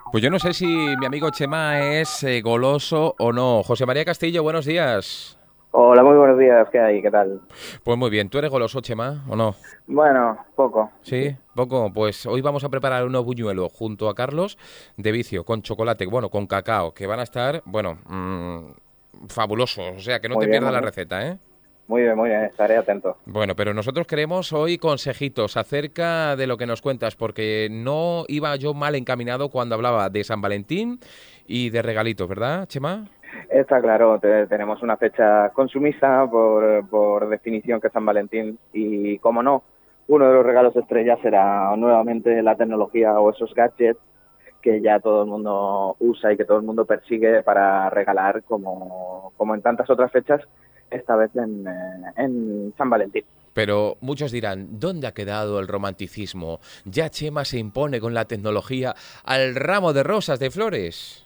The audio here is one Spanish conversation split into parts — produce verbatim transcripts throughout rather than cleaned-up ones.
Pues yo no sé si mi amigo Chema es eh, goloso o no. José María Castillo, buenos días. Hola, muy buenos días, ¿qué hay? ¿Qué tal? Pues muy bien, ¿tú eres goloso, Chema, o no? Bueno, poco, sí. Sí, poco. Pues hoy vamos a preparar unos buñuelos junto a Carlos de vicio, con chocolate, bueno, con cacao, que van a estar, bueno, mmm, fabulosos. O sea, que no Muy te bien, pierdas muy la bien. receta, ¿eh? Muy bien, muy bien, estaré atento. Bueno, pero nosotros queremos hoy consejitos acerca de lo que nos cuentas, porque no iba yo mal encaminado cuando hablaba de San Valentín y de regalitos, ¿verdad, Chema? Está claro, te- tenemos una fecha consumista por, por definición que es San Valentín y, como no, uno de los regalos estrella será nuevamente la tecnología o esos gadgets que ya todo el mundo usa y que todo el mundo persigue para regalar como, como en tantas otras fechas, esta vez en, eh, en San Valentín. Pero muchos dirán, ¿dónde ha quedado el romanticismo? ¿Ya Chema se impone con la tecnología al ramo de rosas de flores?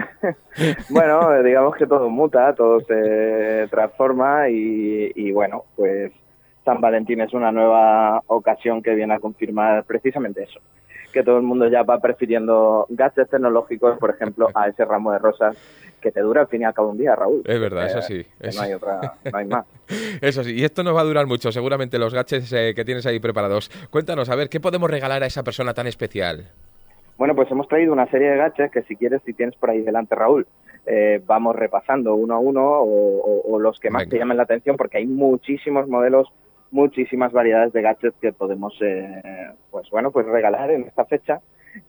Bueno, digamos que todo muta, todo se transforma y, y bueno, pues San Valentín es una nueva ocasión que viene a confirmar precisamente eso, que todo el mundo ya va prefiriendo gadgets tecnológicos, por ejemplo, a ese ramo de rosas que te dura al fin y al cabo un día, Raúl, Es que, verdad, eso sí. que no Es... hay otra, no hay más. Eso sí, y esto no va a durar mucho, seguramente los gadgets eh, que tienes ahí preparados. Cuéntanos, a ver, ¿qué podemos regalar a esa persona tan especial? Bueno, pues hemos traído una serie de gadgets que si quieres, si tienes por ahí delante, Raúl, eh, vamos repasando uno a uno o, o, o los que más te Venga. llamen la atención porque hay muchísimos modelos, muchísimas variedades de gadgets que podemos, eh, pues bueno, pues regalar en esta fecha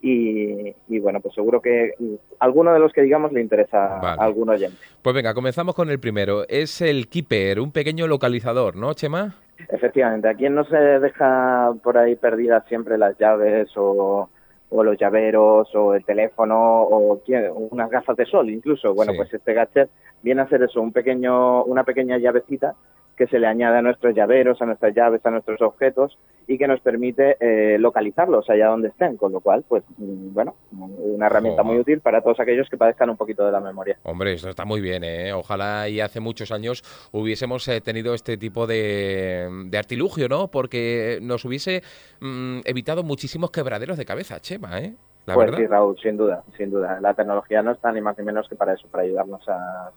y, y bueno, pues seguro que mm, alguno de los que digamos le interesa a Vale. algún oyente. Pues venga, comenzamos con el primero. Es el Keeper, un pequeño localizador, ¿no, Chema? Efectivamente, ¿a quién no se deja por ahí perdidas siempre las llaves o, o los llaveros o el teléfono o ¿quién? Unas gafas de sol incluso? Bueno, Sí. pues este gadget viene a ser eso, un pequeño, una pequeña llavecita que se le añade a nuestros llaveros, a nuestras llaves, a nuestros objetos y que nos permite eh, localizarlos allá donde estén, con lo cual, pues mm, bueno, una herramienta muy Jo. útil para todos aquellos que padezcan un poquito de la memoria. Hombre, esto está muy bien, ¿eh? Ojalá y hace muchos años hubiésemos eh, tenido este tipo de, de artilugio, ¿no? Porque nos hubiese mm, evitado muchísimos quebraderos de cabeza, Chema, ¿eh? La Pues sí, verdad. Raúl, sin duda, sin duda. La tecnología no está ni más ni menos que para eso, para ayudarnos a,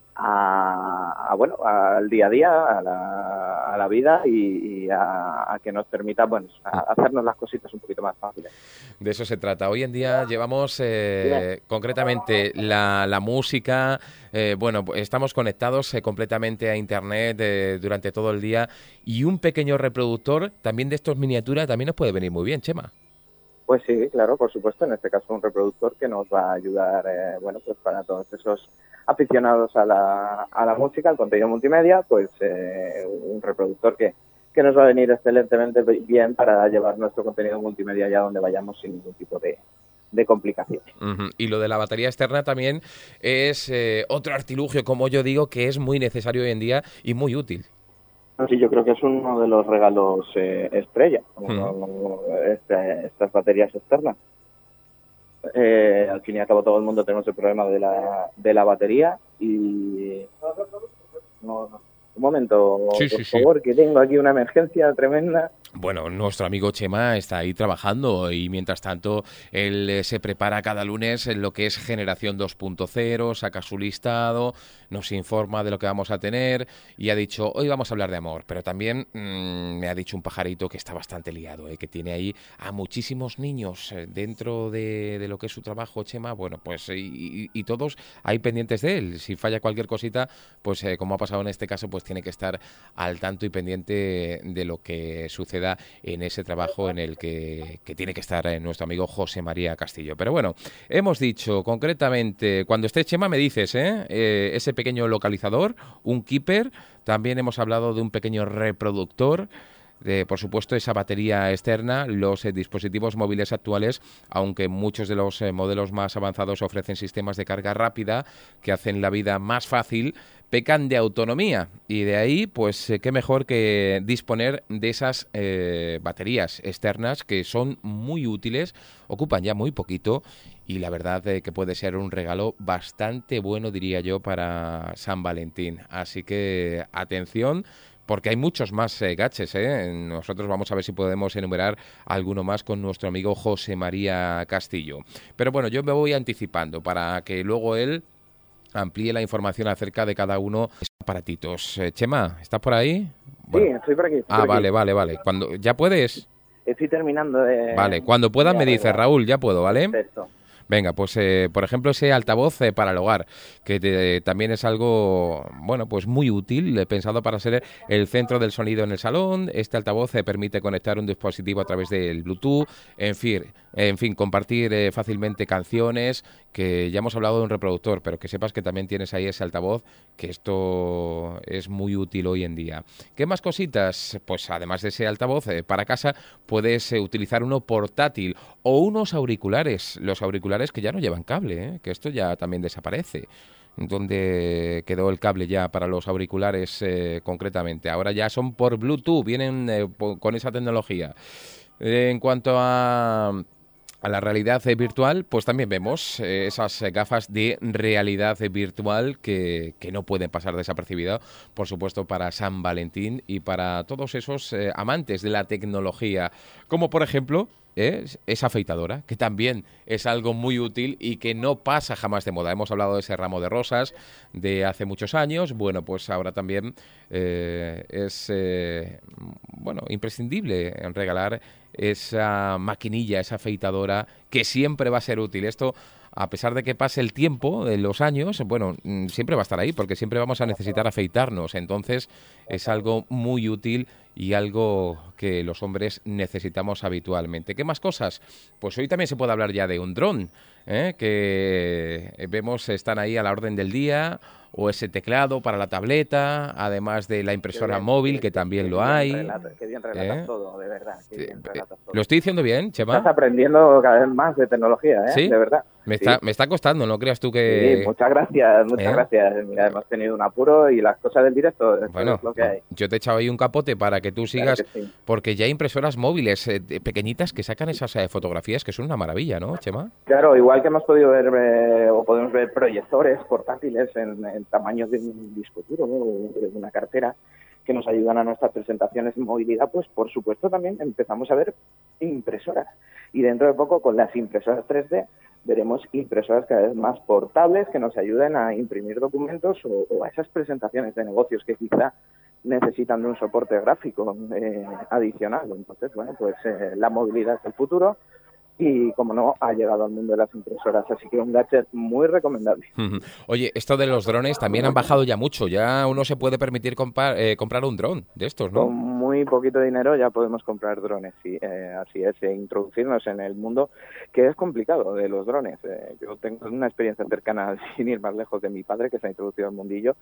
a, a, bueno, al día a día, a la, a la vida y, y a, a que nos permita, bueno, a hacernos las cositas un poquito más fáciles. De eso se trata. Hoy en día llevamos Dime. eh, concretamente la, la música, eh, bueno, pues estamos conectados eh, completamente a Internet eh, durante todo el día y un pequeño reproductor también de estos miniaturas también nos puede venir muy bien, Chema. Pues sí, claro, por supuesto, en este caso un reproductor que nos va a ayudar, eh, bueno, pues para todos esos aficionados a la, a la música, al contenido multimedia, pues eh, un reproductor que, que nos va a venir excelentemente bien para llevar nuestro contenido multimedia allá donde vayamos sin ningún tipo de, de complicaciones. Ujú. Y lo de la batería externa también es eh, otro artilugio, como yo digo, que es muy necesario hoy en día y muy útil. Sí, yo creo que es uno de los regalos eh, estrella, Ujú. como este, estas baterías externas. Eh, al fin y al cabo todo el mundo tenemos el problema de la, de la batería y... No, no. Un momento, Sí, por sí, sí. favor, que tengo aquí una emergencia tremenda. Bueno, nuestro amigo Chema está ahí trabajando y mientras tanto él eh, se prepara cada lunes en lo que es Generación dos punto cero, saca su listado, nos informa de lo que vamos a tener y ha dicho, hoy vamos a hablar de amor, pero también mmm, me ha dicho un pajarito que está bastante liado, eh, que tiene ahí a muchísimos niños eh, dentro de, de lo que es su trabajo, Chema, bueno, pues y, y- y todos ahí pendientes de él. Si falla cualquier cosita, pues eh, como ha pasado en este caso, pues tiene que estar al tanto y pendiente de lo que suceda en ese trabajo en el que, que tiene que estar eh, nuestro amigo José María Castillo. Pero bueno, hemos dicho concretamente, cuando esté Chema me dices, ¿eh? Eh, ese pequeño localizador, un keeper, también hemos hablado de un pequeño reproductor, de, por supuesto, esa batería externa, los eh, dispositivos móviles actuales, aunque muchos de los eh, modelos más avanzados ofrecen sistemas de carga rápida que hacen la vida más fácil, pecan de autonomía y de ahí, pues, eh, qué mejor que disponer de esas eh, baterías externas que son muy útiles, ocupan ya muy poquito y la verdad eh, que puede ser un regalo bastante bueno, diría yo, para San Valentín. Así que atención, porque hay muchos más eh, gadgets, ¿eh? Nosotros vamos a ver si podemos enumerar alguno más con nuestro amigo José María Castillo. Pero bueno, yo me voy anticipando para que luego él amplíe la información acerca de cada uno de esos aparatitos. Eh, Chema, ¿estás por ahí? Bueno. Sí, estoy por aquí. Estoy ah, por vale, aquí. vale, vale. Cuando ¿Ya puedes? Estoy terminando de... Vale, cuando puedas me dices, Raúl, ya puedo, ¿vale? Perfecto. Venga, pues eh, por ejemplo ese altavoz eh, para el hogar, que te, también es algo, bueno, pues muy útil, eh, pensado para ser el centro del sonido en el salón. Este altavoz eh, permite conectar un dispositivo a través del Bluetooth, en fin, en fin compartir eh, fácilmente canciones, que ya hemos hablado de un reproductor, pero que sepas que también tienes ahí ese altavoz, que esto es muy útil hoy en día. ¿Qué más cositas? Pues además de ese altavoz eh, para casa, puedes eh, utilizar uno portátil o unos auriculares, los auriculares que ya no llevan cable, ¿eh? Que esto ya también desaparece. Donde quedó el cable ya para los auriculares eh, concretamente. Ahora ya son por Bluetooth, vienen eh, po- con esa tecnología. Eh, en cuanto a... A la realidad eh, virtual, pues también vemos eh, esas eh, gafas de realidad eh, virtual que, que no pueden pasar desapercibidas, por supuesto, para San Valentín y para todos esos eh, amantes de la tecnología, como por ejemplo eh, esa afeitadora, que también es algo muy útil y que no pasa jamás de moda. Hemos hablado de ese ramo de rosas de hace muchos años, bueno, pues ahora también eh, es eh, bueno imprescindible en regalar esa maquinilla, esa afeitadora, que siempre va a ser útil. Esto, a pesar de que pase el tiempo, de los años, bueno, siempre va a estar ahí, porque siempre vamos a necesitar afeitarnos. Entonces, es algo muy útil y algo que los hombres necesitamos habitualmente. ¿Qué más cosas? Pues hoy también se puede hablar ya de un dron, ¿eh? Que vemos están ahí a la orden del día, o ese teclado para la tableta, además de la impresora Qué bien, móvil, qué- que qué- también qué lo bien hay. relata- Qué bien relatas ¿eh? todo, de verdad. Qué bien Eh, relatas todo. ¿Lo estoy diciendo bien, Estás Chema? aprendiendo cada vez más de tecnología, ¿eh? ¿Sí? De verdad. Me Sí. está, me está costando, no creas tú Sí, que... muchas gracias, muchas ¿Eh? gracias. Mira, hemos tenido un apuro y las cosas del directo, esto Bueno, es lo que hay. yo te he echado ahí un capote para que tú Claro sigas, que sí. porque ya hay impresoras móviles eh, de- pequeñitas que sacan esas eh, fotografías que son una maravilla, ¿no, Chema? Claro, igual que hemos podido ver eh, o podemos ver proyectores portátiles en, en tamaños de un disco duro, ¿no? O de una cartera, que nos ayudan a nuestras presentaciones en movilidad, pues por supuesto también empezamos a ver impresoras. Y dentro de poco, con las impresoras tres D, veremos impresoras cada vez más portables que nos ayuden a imprimir documentos o, o a esas presentaciones de negocios que quizá necesitan de un soporte gráfico eh, adicional. Entonces, bueno, pues eh, la movilidad es el futuro. Y, como no, ha llegado al mundo de las impresoras. Así que un gadget muy recomendable. Oye, esto de los drones también han bajado ya mucho. Ya uno se puede permitir comprar, eh, comprar un dron de estos, ¿no? Con muy poquito dinero ya podemos comprar drones, sí, eh, así es, e introducirnos en el mundo que es complicado de los drones. Eh, yo tengo una experiencia cercana, sin ir más lejos, de mi padre, que se ha introducido al mundillo,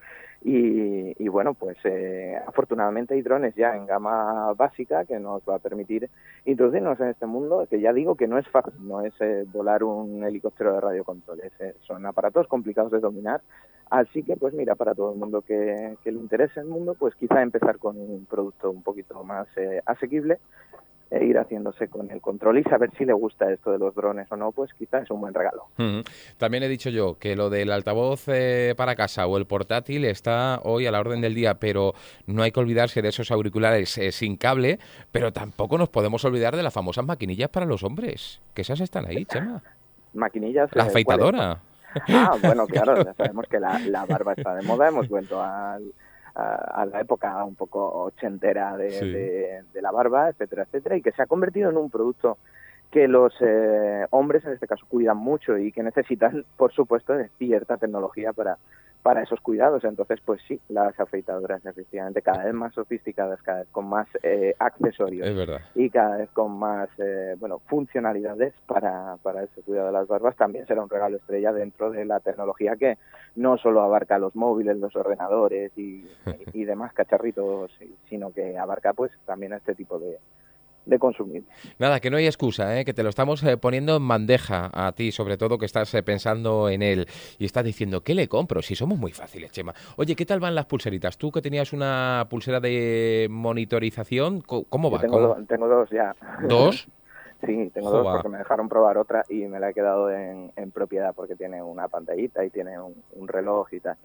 y, y bueno, pues eh, afortunadamente hay drones ya en gama básica que nos va a permitir introducirnos en este mundo, que ya digo que no es fácil, no es eh, volar un helicóptero de radiocontrol, es, eh, son aparatos complicados de dominar. Así que, pues mira, para todo el mundo que, que le interese el mundo, pues quizá empezar con un producto un poquito más eh, asequible e ir haciéndose con el control y saber si le gusta esto de los drones o no, pues quizá es un buen regalo. Uh-huh. También he dicho yo que lo del altavoz eh, para casa o el portátil está hoy a la orden del día, pero no hay que olvidarse de esos auriculares eh, sin cable, pero tampoco nos podemos olvidar de las famosas maquinillas para los hombres, que esas están ahí, Chema. Maquinillas. La eh, afeitadora. Ah, bueno, claro, ya sabemos que la, la barba está de moda, hemos vuelto al, a, a la época un poco ochentera de, Sí. de, de la barba, etcétera, etcétera, y que se ha convertido en un producto que los eh, hombres, en este caso, cuidan mucho y que necesitan, por supuesto, de cierta tecnología para, para esos cuidados. Entonces, pues sí, las afeitadoras, efectivamente, cada vez más sofisticadas, cada vez con más eh, accesorios Es verdad. y cada vez con más eh, bueno funcionalidades para, para ese cuidado de las barbas, también será un regalo estrella dentro de la tecnología que no solo abarca los móviles, los ordenadores y, y, y demás cacharritos, sino que abarca pues también este tipo de de consumir. Nada, que no hay excusa, ¿eh? Que te lo estamos eh, poniendo en bandeja a ti, sobre todo que estás eh, pensando en él y estás diciendo, ¿qué le compro? Si somos muy fáciles, Chema. Oye, ¿qué tal van las pulseritas? Tú que tenías una pulsera de monitorización, ¿cómo ¿cómo Yo va? tengo, ¿Cómo? do, tengo dos ya. ¿Dos? Sí, tengo Joder. dos porque me dejaron probar otra y me la he quedado en, en propiedad porque tiene una pantallita y tiene un, un reloj y tal.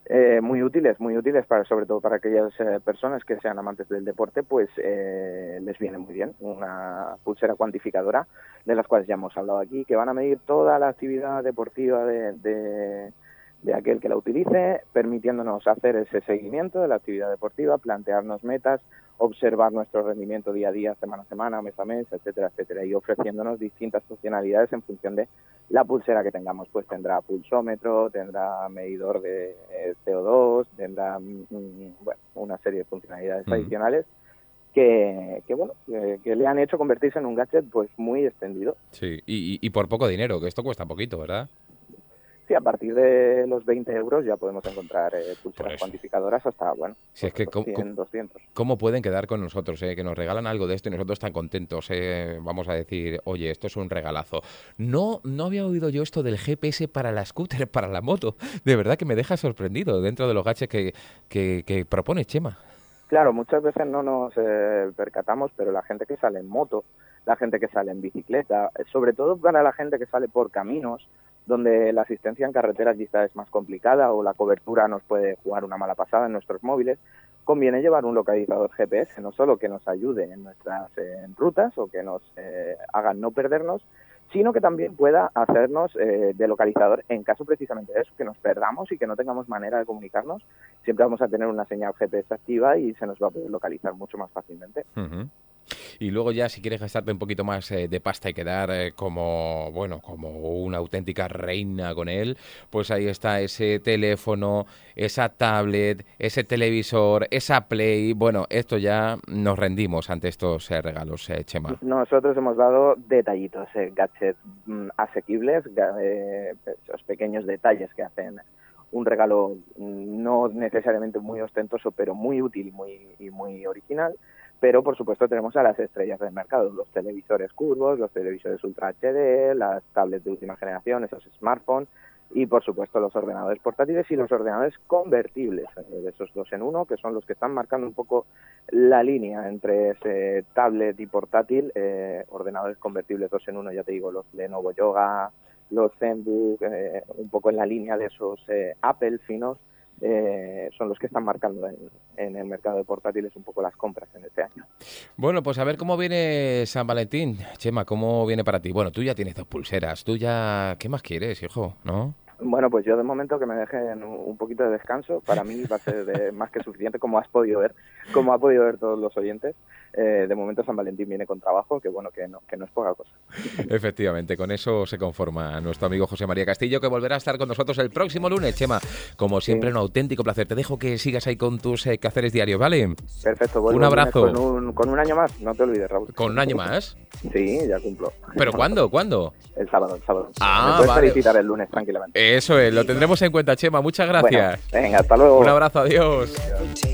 Eh, muy útiles, muy útiles para, sobre todo para aquellas eh, personas que sean amantes del deporte, pues eh, les viene muy bien. Una pulsera cuantificadora, de las cuales ya hemos hablado aquí, que van a medir toda la actividad deportiva de, de, de aquel que la utilice, permitiéndonos hacer ese seguimiento de la actividad deportiva, plantearnos metas, observar nuestro rendimiento día a día, semana a semana, mes a mes, etcétera, etcétera, y ofreciéndonos distintas funcionalidades en función de la pulsera que tengamos. Pues tendrá pulsómetro, tendrá medidor de eh, C O dos, tendrá mm, bueno, una serie de funcionalidades mm. adicionales que, que bueno, que, que le han hecho convertirse en un gadget pues muy extendido. Sí, y, y por poco dinero, que esto cuesta poquito, ¿verdad? Sí, a partir de los veinte euros ya podemos encontrar eh, pulseras cuantificadoras hasta, bueno, si es que cien, doscientos. ¿Cómo pueden quedar con nosotros? Eh? Que nos regalan algo de esto y nosotros tan contentos. Eh? Vamos a decir, oye, esto es un regalazo. No, no había oído yo esto del G P S para la scooter, para la moto. De verdad que me deja sorprendido dentro de los gadgets que, que, que propone Chema. Claro, muchas veces no nos eh, percatamos, pero la gente que sale en moto, la gente que sale en bicicleta, sobre todo para la gente que sale por caminos, donde la asistencia en carretera quizá es más complicada o la cobertura nos puede jugar una mala pasada en nuestros móviles, conviene llevar un localizador G P S, no solo que nos ayude en nuestras eh, rutas o que nos eh, hagan no perdernos, sino que también pueda hacernos eh, de localizador en caso precisamente de eso, que nos perdamos y que no tengamos manera de comunicarnos. Siempre vamos a tener una señal G P S activa y se nos va a poder localizar mucho más fácilmente. Uh-huh. Y luego ya si quieres gastarte un poquito más eh, de pasta y quedar eh, como, bueno, como una auténtica reina con él, pues ahí está ese teléfono, esa tablet, ese televisor, esa Play. Bueno, esto ya nos rendimos ante estos eh, regalos, eh, Chema. Nosotros hemos dado detallitos, eh, gadgets mm, asequibles, eh, esos pequeños detalles que hacen un regalo mm, no necesariamente muy ostentoso, pero muy útil y muy, y muy original. Pero, por supuesto, tenemos a las estrellas del mercado, los televisores curvos, los televisores Ultra H D, las tablets de última generación, esos smartphones y, por supuesto, los ordenadores portátiles y los ordenadores convertibles, de esos dos en uno, que son los que están marcando un poco la línea entre ese tablet y portátil, eh, ordenadores convertibles dos en uno, ya te digo, los Lenovo Yoga, los ZenBook, eh, un poco en la línea de esos eh, Apple finos. Eh, son los que están marcando en, en el mercado de portátiles un poco las compras en este año. Bueno, pues a ver cómo viene San Valentín. Chema, ¿cómo viene para ti? Bueno, tú ya tienes dos pulseras, tú ya... ¿Qué más quieres, hijo? ¿No? Bueno, pues yo de momento que me dejen un poquito de descanso, para mí va a ser de más que suficiente, como has podido ver, como ha podido ver todos los oyentes. Eh, de momento San Valentín viene con trabajo, que bueno, que no, que no es poca cosa. Efectivamente, con eso se conforma nuestro amigo José María Castillo, que volverá a estar con nosotros el próximo lunes. Chema, como siempre, sí. Un auténtico placer. Te dejo que sigas ahí con tus eh, quehaceres diarios, ¿vale? Perfecto. Un abrazo. Con un, con un año más, no te olvides, Raúl. ¿Con un año más? Sí, ya cumplo. ¿Pero cuándo? ¿Cuándo? El sábado, el sábado. Ah, me puedes vale. felicitar el lunes tranquilamente. Eso es, lo tendremos en cuenta, Chema. Muchas gracias. Bueno, venga, hasta luego. Un abrazo, adiós. Adiós.